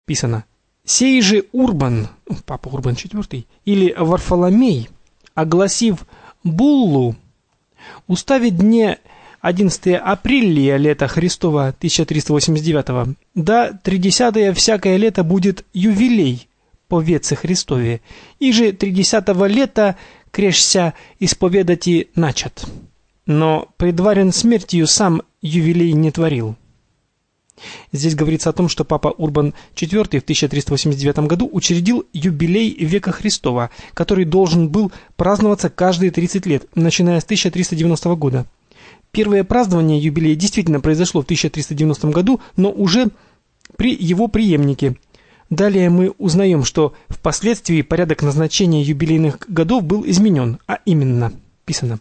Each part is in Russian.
Писано: «Сей же Урбан, папа Урбан IV, или Варфоломей, огласив буллу, уставит дне 11 апреля лета Христова 1389, да 30 всякое лето будет ювелей по веце Христове, и же 30 лета крешся исповедати начат. Но предварен смертью сам ювелей не творил». Здесь говорится о том, что папа Урбан IV в 1389 году учредил юбилей века Христова, который должен был праздноваться каждые 30 лет, начиная с 1390 года. Первое празднование юбилея действительно произошло в 1390 году, но уже при его преемнике. Далее мы узнаем, что впоследствии порядок назначения юбилейных годов был изменен, а именно, писано: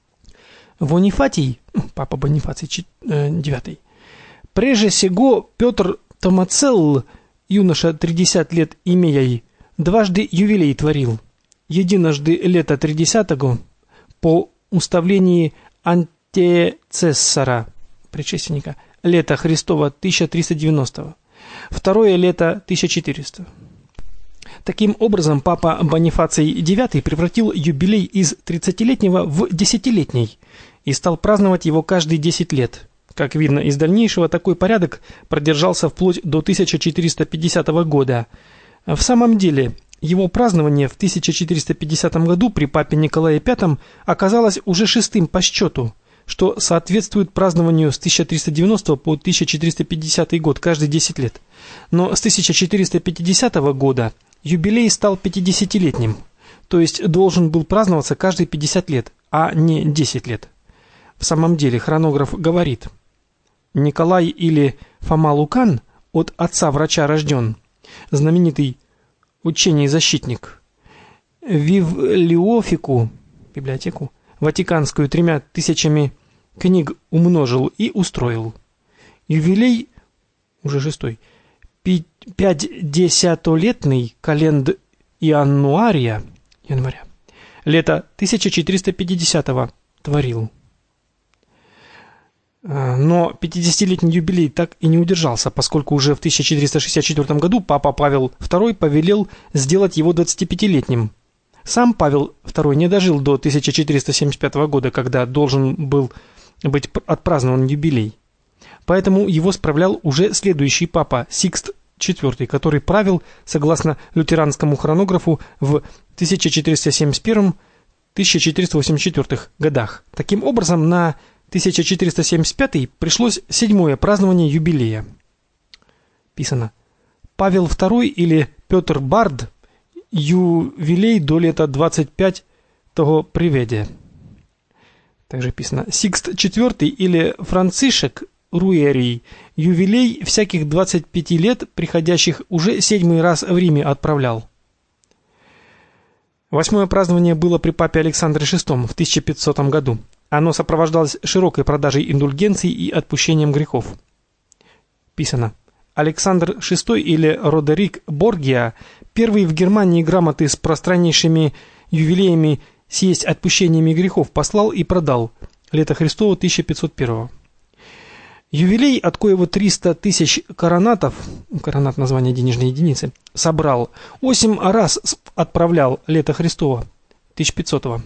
Вонифатий, папа Бонифаций IX, преже сего Петр Томацелл, юноша 30 лет имея, дважды ювелей творил. Единожды лето 30-го по уставлении Антецессора, предшественника, лето Христова 1390, второе лето 1400. Таким образом, папа Бонифаций IX превратил юбилей из 30-летнего в 10-летний и стал праздновать его каждые 10 лет. Как видно из дальнейшего, такой порядок продержался вплоть до 1450 года. В самом деле, его празднование в 1450 году при папе Николае V оказалось уже 6-м по счету, что соответствует празднованию с 1390 по 1450 год каждые 10 лет. Но с 1450 года юбилей стал 50-летним, то есть должен был праздноваться каждые 50 лет, а не 10 лет. В самом деле, хронограф говорит: Николай или Фома Лукан, от отца-врача рожден, знаменитый учений защитник, Вивлиофику, библиотеку, Ватиканскую 3000 книг умножил и устроил. Ювелей, уже 6-й, 50-летний календ января, лето 1450 творил. Но 50-летний юбилей так и не удержался, поскольку уже в 1464 году папа Павел II повелел сделать его 25-летним. Сам Павел II не дожил до 1475 года, когда должен был быть отпразднован юбилей. Поэтому его справлял уже следующий папа, Сикст IV, который правил, согласно лютеранскому хронографу, в 1471-1484 годах. Таким образом, на 1475 пришлось 7-е празднование юбилея. Писано: Павел II или Петр Бард ювелей до лета 25-го приведе. Также писано: Сикст IV или Францишек Руерий ювелей всяких 25 лет, приходящих уже 7-й раз в Риме, отправлял. 8-е празднование было при папе Александре VI в 1500 году. Оно сопровождалось широкой продажей индульгенций и отпущением грехов. Писано: Александр VI или Родерик Боргия, первый в Германии грамоты с пространнейшими ювелеями сесть отпущениями грехов, послал и продал. Лето Христово 1501. Ювелей, от коего 300 тысяч коронатов, коронат название денежной единицы, собрал, 8 раз отправлял лето Христово 1500.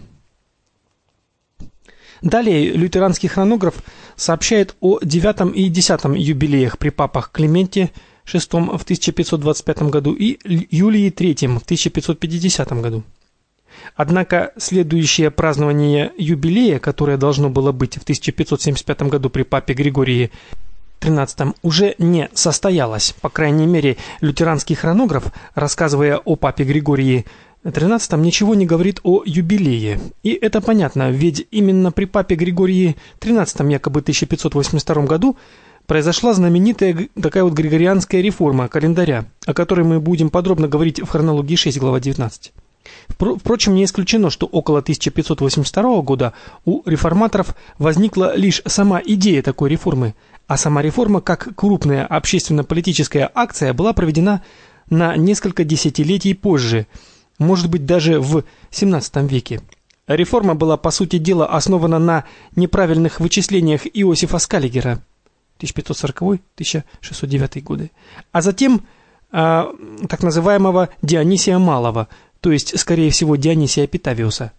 Далее лютеранский хронограф сообщает о 9-м и 10-м юбилеях при папах Клименте VI в 1525 году и Юлии III в 1550 году. Однако следующее празднование юбилея, которое должно было быть в 1575 году при папе Григории XIII, уже не состоялось. По крайней мере, лютеранский хронограф, рассказывая о папе Григории XIII, ничего не говорит о юбилее. И это понятно, ведь именно при папе Григории XIII, якобы 1582 году, произошла знаменитая такая вот григорианская реформа календаря, о которой мы будем подробно говорить в хронологии 6, глава 19. Впрочем, не исключено, что около 1582 года у реформаторов возникла лишь сама идея такой реформы, а сама реформа, как крупная общественно-политическая акция, была проведена на несколько десятилетий позже, может быть, даже в XVII веке. Реформа была, по сути дела, основана на неправильных вычислениях Иосифа Скаллигера 1540-1609 годы, а затем так называемого Дионисия Малого, то есть, скорее всего, Дионисия Питавиуса,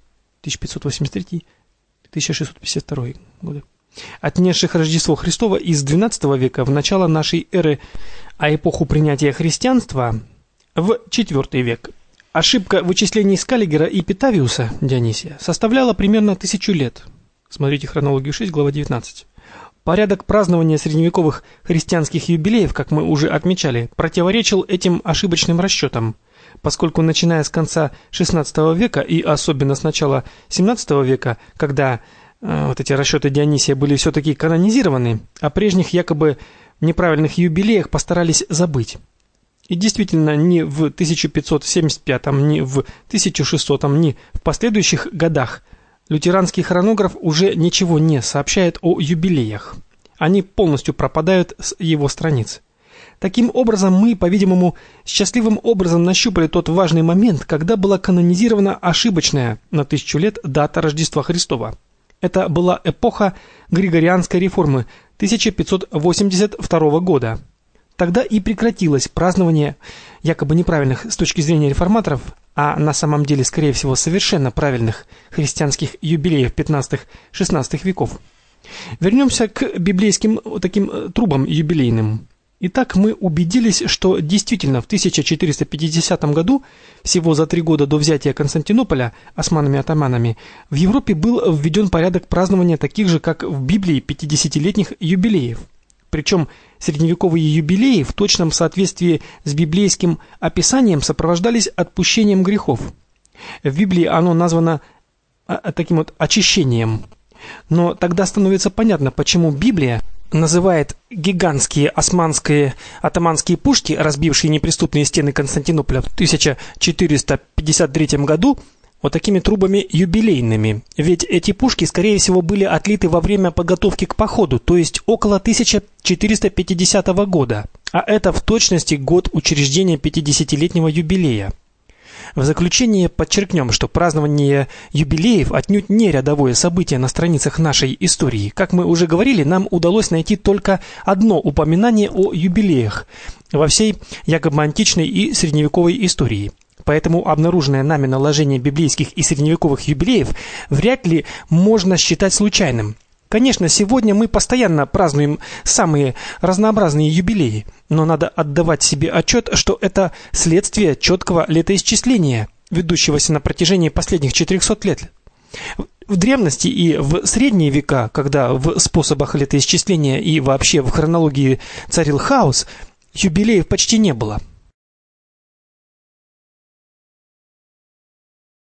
1583-1652 годы, отнесших Рождество Христово из XII века в начало нашей эры, а эпоху принятия христианства в IV век. Ошибка вычислений Скаллигера и Питавиуса Дионисия составляла примерно 1000 лет. Смотрите хронологию 6, глава 19. Порядок празднования средневековых христианских юбилеев, как мы уже отмечали, противоречил этим ошибочным расчетам, поскольку начиная с конца XVI века и особенно с начала XVII века, когда вот эти расчеты Дионисия были все-таки канонизированы, о прежних якобы неправильных юбилеях постарались забыть. И действительно, ни в 1575, ни в 1600, ни в последующих годах лютеранский хронограф уже ничего не сообщает о юбилеях. Они полностью пропадают с его страниц. Таким образом, мы, по-видимому, счастливым образом нащупали тот важный момент, когда была канонизирована ошибочная на 1000 лет дата Рождества Христова. Это была эпоха Григорианской реформы 1582 года. Тогда и прекратилось празднование якобы неправильных с точки зрения реформаторов, а на самом деле, скорее всего, совершенно правильных христианских юбилеев 15-16 веков. Вернемся к библейским таким трубам юбилейным. Итак, мы убедились, что действительно в 1450 году, всего за 3 года до взятия Константинополя османами-атаманами, в Европе был введен порядок празднования таких же, как в Библии, 50-летних юбилеев. Причем средневековые юбилеи в точном соответствии с библейским описанием сопровождались отпущением грехов. В Библии оно названо таким вот очищением. Но тогда становится понятно, почему Библия называет гигантские османские атаманские пушки, разбившие неприступные стены Константинополя в 1453 году, вот такими трубами юбилейными. Ведь эти пушки, скорее всего, были отлиты во время подготовки к походу, то есть около 1450 года. А это в точности год учреждения 50-летнего юбилея. В заключение подчеркнем, что празднование юбилеев отнюдь не рядовое событие на страницах нашей истории. Как мы уже говорили, нам удалось найти только одно упоминание о юбилеях во всей якобы античной и средневековой истории. Поэтому обнаруженное нами наложение библейских и средневековых юбилеев вряд ли можно считать случайным. Конечно, сегодня мы постоянно празднуем самые разнообразные юбилеи, но надо отдавать себе отчет, что это следствие четкого летоисчисления, ведущегося на протяжении последних 400 лет. В древности и в средние века, когда в способах летоисчисления и вообще в хронологии царил хаос, юбилеев почти не было.